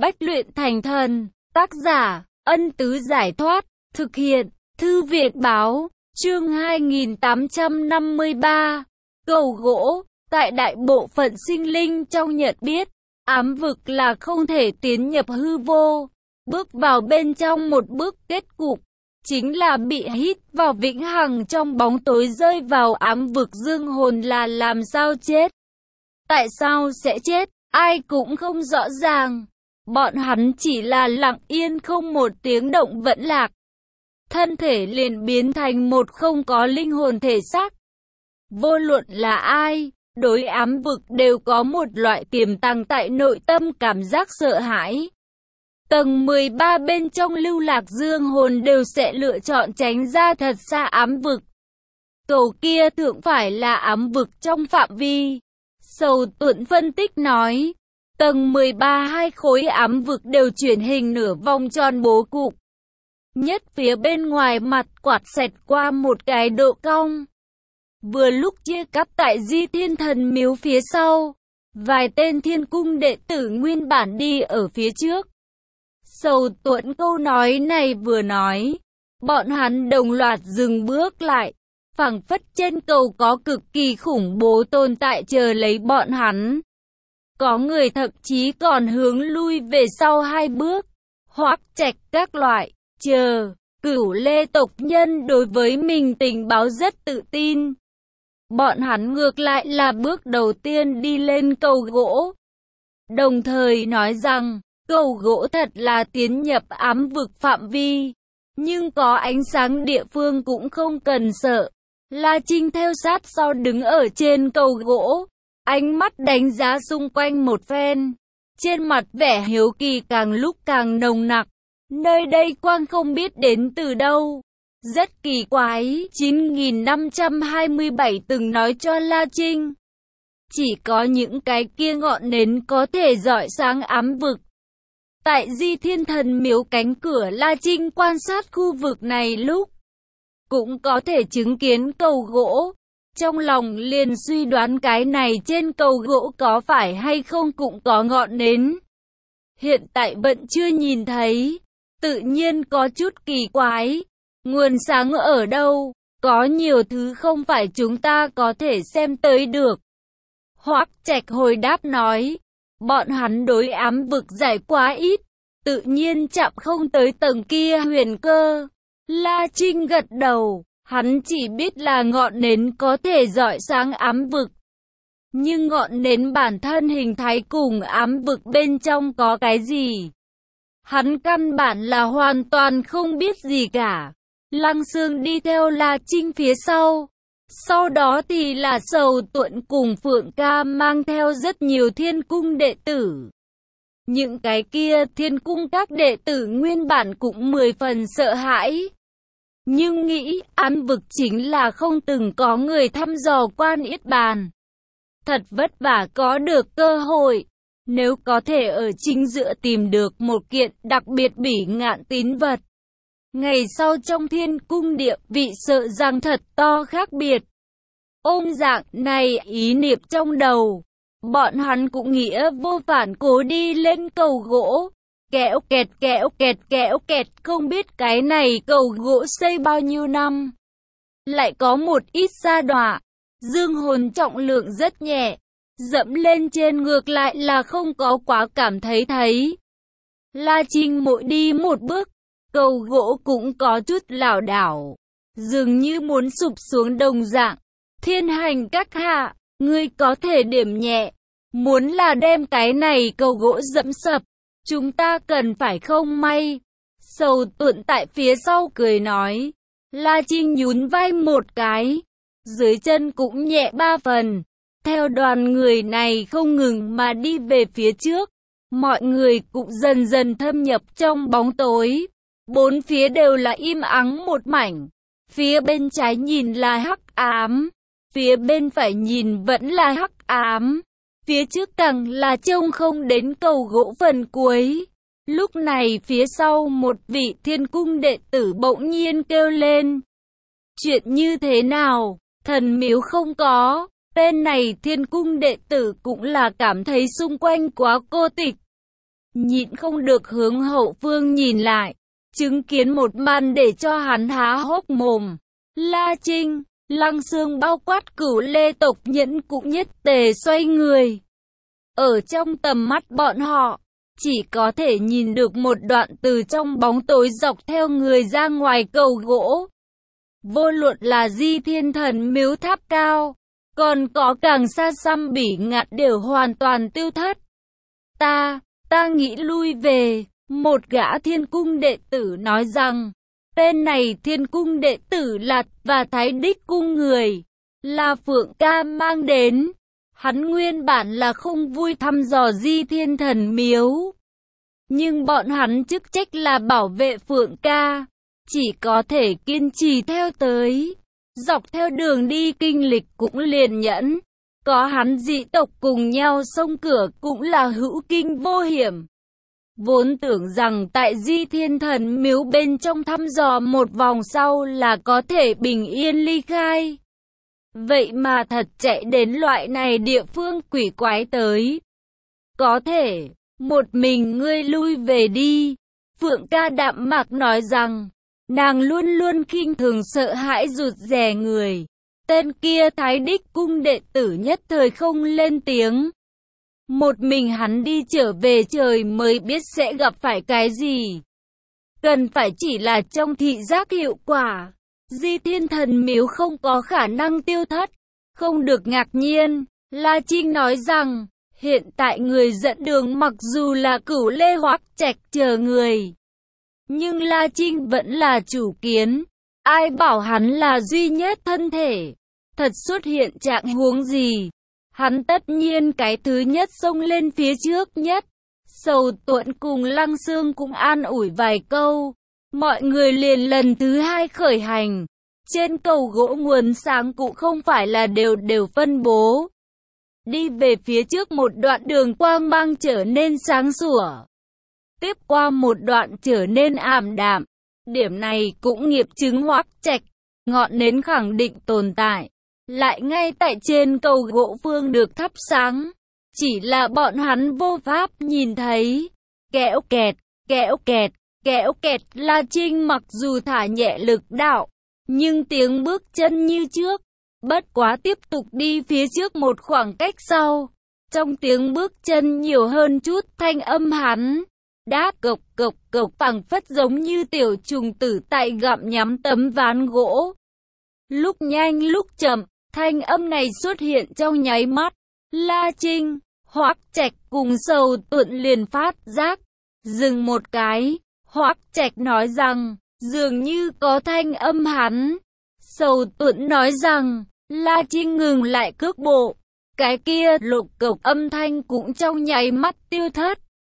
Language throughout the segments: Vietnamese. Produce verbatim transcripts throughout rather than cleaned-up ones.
Bách luyện thành thần. Tác giả, Ân Tứ Giải Thoát. Thực hiện, Thư viện Báo. Chương hai nghìn tám trăm năm mươi ba. Cầu gỗ. Tại đại bộ phận sinh linh trong nhận biết, ám vực là không thể tiến nhập hư vô. Bước vào bên trong một bước kết cục, chính là bị hít vào vĩnh hằng trong bóng tối, rơi vào ám vực dương hồn. Là làm sao chết? Tại sao sẽ chết? Ai cũng không rõ ràng. Bọn hắn chỉ là lặng yên không một tiếng động vẫn lạc. Thân thể liền biến thành một không có linh hồn thể xác. Vô luận là ai, đối ám vực đều có một loại tiềm tàng tại nội tâm cảm giác sợ hãi. Tầng mười ba bên trong lưu lạc dương hồn đều sẽ lựa chọn tránh ra thật xa ám vực. Cầu kia thượng phải là ám vực trong phạm vi. Sầu Tuẫn phân tích nói, tầng mười ba hai khối ám vực đều chuyển hình nửa vòng tròn bố cục. Nhất phía bên ngoài mặt quạt xẹt qua một cái độ cong. Vừa lúc chia cắt tại Di Thiên Thần Miếu phía sau, vài tên thiên cung đệ tử nguyên bản đi ở phía trước. Sầu Tuẫn câu nói này vừa nói, bọn hắn đồng loạt dừng bước lại, phảng phất trên cầu có cực kỳ khủng bố tồn tại chờ lấy bọn hắn. Có người thậm chí còn hướng lui về sau hai bước. Hoắc Trạch các loại, chờ, Cửu Lê tộc nhân đối với mình tình báo rất tự tin. Bọn hắn ngược lại là bước đầu tiên đi lên cầu gỗ. Đồng thời nói rằng, cầu gỗ thật là tiến nhập ám vực phạm vi. Nhưng có ánh sáng địa phương cũng không cần sợ. La Trinh theo sát sau đứng ở trên cầu gỗ. Ánh mắt đánh giá xung quanh một phen. Trên mặt vẻ hiếu kỳ càng lúc càng nồng nặc. Nơi đây quang không biết đến từ đâu. Rất kỳ quái, chín nghìn năm trăm hai mươi bảy từng nói cho La Trinh. Chỉ có những cái kia ngọn nến có thể rọi sáng ám vực. Tại Di Thiên Thần Miếu cánh cửa, La Trinh quan sát khu vực này lúc cũng có thể chứng kiến cầu gỗ. Trong lòng liền suy đoán cái này trên cầu gỗ có phải hay không cũng có ngọn nến. Hiện tại vẫn chưa nhìn thấy, tự nhiên có chút kỳ quái. Nguồn sáng ở đâu? Có nhiều thứ không phải chúng ta có thể xem tới được. Hoắc Trạch hồi đáp nói, bọn hắn đối ám vực giải quá ít, tự nhiên chạm không tới tầng kia huyền cơ. La Trinh gật đầu, hắn chỉ biết là ngọn nến có thể rọi sáng ám vực. Nhưng ngọn nến bản thân hình thái cùng ám vực bên trong có cái gì? Hắn căn bản là hoàn toàn không biết gì cả. Lăng Xương đi theo La Trinh phía sau. Sau đó thì là Sầu Tuẫn cùng Phượng Ca mang theo rất nhiều thiên cung đệ tử. Những cái kia thiên cung các đệ tử nguyên bản cũng mười phần sợ hãi. Nhưng nghĩ ám vực chính là không từng có người thăm dò qua Niết Bàn. Thật vất vả có được cơ hội. Nếu có thể ở chính giữa tìm được một kiện đặc biệt bỉ ngạn tín vật, ngày sau trong thiên cung địa vị sợ rằng thật to khác biệt. Ôm dạng này ý niệm trong đầu, bọn hắn cũng nghĩa vô phản cố đi lên cầu gỗ. Kẹo kẹt kẹo kẹt kẹo kẹt, không biết cái này cầu gỗ xây bao nhiêu năm. Lại có một ít sa đọa, dương hồn trọng lượng rất nhẹ, dẫm lên trên ngược lại là không có quá cảm thấy thấy. La Trinh mỗi đi một bước, cầu gỗ cũng có chút lảo đảo, dường như muốn sụp xuống đồng dạng. Thiên Hành các hạ, ngươi có thể điểm nhẹ, muốn là đem cái này cầu gỗ dẫm sập, chúng ta cần phải không may. Sầu Tuẫn tại phía sau cười nói. La Trinh nhún vai một cái, dưới chân cũng nhẹ ba phần. Theo đoàn người này không ngừng mà đi về phía trước, mọi người cũng dần dần thâm nhập trong bóng tối. Bốn phía đều là im ắng một mảnh. Phía bên trái nhìn là hắc ám, phía bên phải nhìn vẫn là hắc ám, phía trước càng là trông không đến cầu gỗ phần cuối. Lúc này phía sau một vị thiên cung đệ tử bỗng nhiên kêu lên. Chuyện như thế nào? Thần miếu không có. Tên này thiên cung đệ tử cũng là cảm thấy xung quanh quá cô tịch. nhịn không được hướng hậu phương nhìn lại, chứng kiến một màn để cho hắn há hốc mồm. La Trinh, Lăng Xương bao quát Cửu Lê tộc Nhẫn cũng nhất tề xoay người. Ở trong tầm mắt bọn họ, chỉ có thể nhìn được một đoạn từ trong bóng tối dọc theo người ra ngoài cầu gỗ. Vô luận là Di Thiên Thần Miếu tháp cao, còn có càng xa xăm bỉ ngạn đều hoàn toàn tiêu thất. Ta, ta nghĩ lui về, một gã Thiên Cung đệ tử nói rằng, tên này Thiên Cung đệ tử là và Thái Đích Cung người, là Phượng Ca mang đến. Hắn nguyên bản là không vui thăm dò Di Thiên Thần Miếu, nhưng bọn hắn chức trách là bảo vệ Phượng Ca, chỉ có thể kiên trì theo tới. Dọc theo đường đi kinh lịch cũng liền nhẫn, có hắn dị tộc cùng nhau xông cửa cũng là hữu kinh vô hiểm. Vốn tưởng rằng tại Di Thiên Thần Miếu bên trong thăm dò một vòng sau là có thể bình yên ly khai. Vậy mà thật chạy đến loại này địa phương quỷ quái tới. Có thể, một mình ngươi lui về đi. Phượng Ca đạm mạc nói rằng, nàng luôn luôn khinh thường sợ hãi rụt rè người. Tên kia Thái Đích Cung đệ tử nhất thời không lên tiếng. Một mình hắn đi trở về trời mới biết sẽ gặp phải cái gì. Cần phải chỉ là trong thị giác hiệu quả. Di Thiên Thần Miếu không có khả năng tiêu thất. Không được ngạc nhiên, La Trinh nói rằng, hiện tại người dẫn đường mặc dù là Cửu Lê Hoắc Trạch chờ người, nhưng La Trinh vẫn là chủ kiến. Ai bảo hắn là duy nhất thân thể. Thật xuất hiện trạng huống gì, hắn tất nhiên cái thứ nhất xông lên phía trước nhất. Sầu Tuẫn cùng Lăng Xương cũng an ủi vài câu. Mọi người liền lần thứ hai khởi hành. Trên cầu gỗ nguồn sáng cũng không phải là đều đều phân bố. Đi về phía trước một đoạn đường quang mang trở nên sáng sủa. Tiếp qua một đoạn trở nên ảm đạm. Điểm này cũng nghiệm chứng Hoắc Trạch. Ngọn nến khẳng định tồn tại. Lại ngay tại trên cầu gỗ phương được thắp sáng. Chỉ là bọn hắn vô pháp nhìn thấy. Kẽo kẹt, kẽo kẹt, kẽo kẹt. La Trinh mặc dù thả nhẹ lực đạo, nhưng tiếng bước chân như trước. Bất quá tiếp tục đi phía trước một khoảng cách sau. Trong tiếng bước chân nhiều hơn chút thanh âm hắn. Đá cộc cộc cộc phảng phất giống như tiểu trùng tử tại gặm nhắm tấm ván gỗ. Lúc nhanh lúc chậm, thanh âm này xuất hiện trong nháy mắt. La Trinh, Hoắc Trạch cùng Sầu Tuẫn liền phát giác. Dừng một cái, Hoắc Trạch nói rằng, dường như có thanh âm hắn. Sầu Tuẫn nói rằng, La Trinh ngừng lại cước bộ. Cái kia lục cộc âm thanh cũng trong nháy mắt tiêu thất.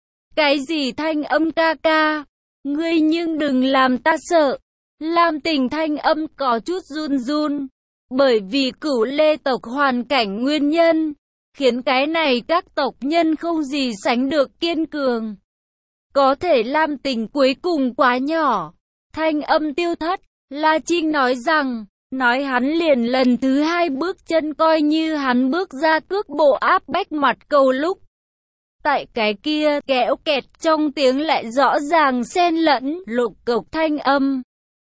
Cái gì thanh âm ca ca? Ngươi nhưng đừng làm ta sợ. Lam Tình thanh âm có chút run run. Bởi vì Cửu Lê tộc hoàn cảnh nguyên nhân, khiến cái này các tộc nhân không gì sánh được kiên cường. Có thể Lam Tình cuối cùng quá nhỏ. Thanh âm tiêu thất. La Trinh nói rằng, nói hắn liền lần thứ hai bước chân coi như hắn bước ra cước bộ áp bách mặt cầu lúc. Tại cái kia kẽo kẹt trong tiếng lại rõ ràng xen lẫn lục cộc thanh âm.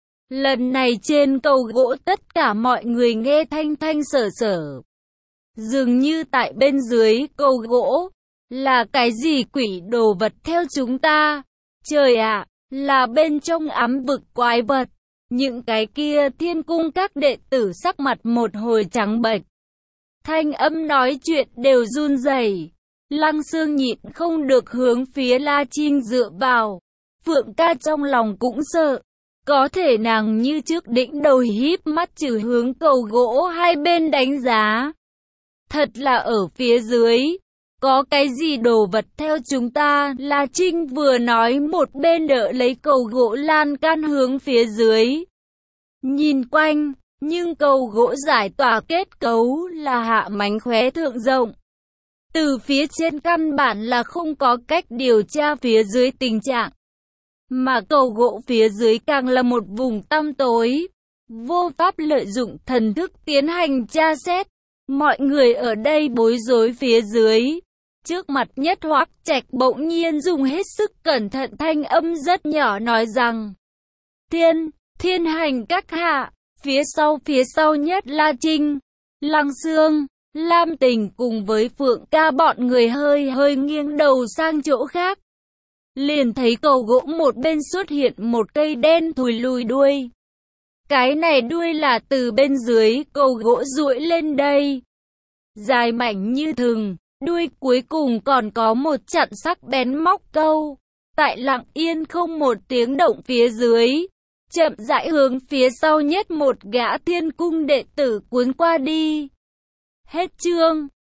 Lần này trên cầu gỗ tất cả mọi người nghe thanh thanh sở sở. Dường như tại bên dưới cầu gỗ, là cái gì quỷ đồ vật theo chúng ta? Trời ạ, là bên trong ám vực quái vật. Những cái kia Thiên Cung các đệ tử sắc mặt một hồi trắng bệch. Thanh âm nói chuyện đều run rẩy. Lăng Xương nhịn không được hướng phía La Trinh dựa vào. Phượng Ca trong lòng cũng sợ. Có thể nàng như trước đỉnh đầu híp mắt trừ hướng cầu gỗ hai bên đánh giá. Thật là ở phía dưới. Có cái gì đồ vật theo chúng ta? La Trinh vừa nói một bên đỡ lấy cầu gỗ lan can hướng phía dưới. Nhìn quanh, nhưng cầu gỗ giải tỏa kết cấu là hạ mánh khóe thượng rộng. Từ phía trên căn bản là không có cách điều tra phía dưới tình trạng. Mà cầu gỗ phía dưới càng là một vùng tăm tối. Vô pháp lợi dụng thần thức tiến hành tra xét. Mọi người ở đây bối rối phía dưới. Trước mặt nhất Hoắc Trạch bỗng nhiên dùng hết sức cẩn thận thanh âm rất nhỏ nói rằng: Thiên, Thiên Hành các hạ. Phía sau phía sau nhất La Trinh, Lăng Xương, Lam Tình cùng với Phượng Ca bọn người hơi hơi nghiêng đầu sang chỗ khác. Liền thấy cầu gỗ một bên xuất hiện một cây đen thùi lùi đuôi. Cái này đuôi là từ bên dưới cầu gỗ duỗi lên đây. Dài mảnh như thừng, đuôi cuối cùng còn có một chặn sắc bén móc câu. Tại lặng yên không một tiếng động phía dưới, chậm rãi hướng phía sau nhất một gã thiên cung đệ tử cuốn qua đi. Hết chương.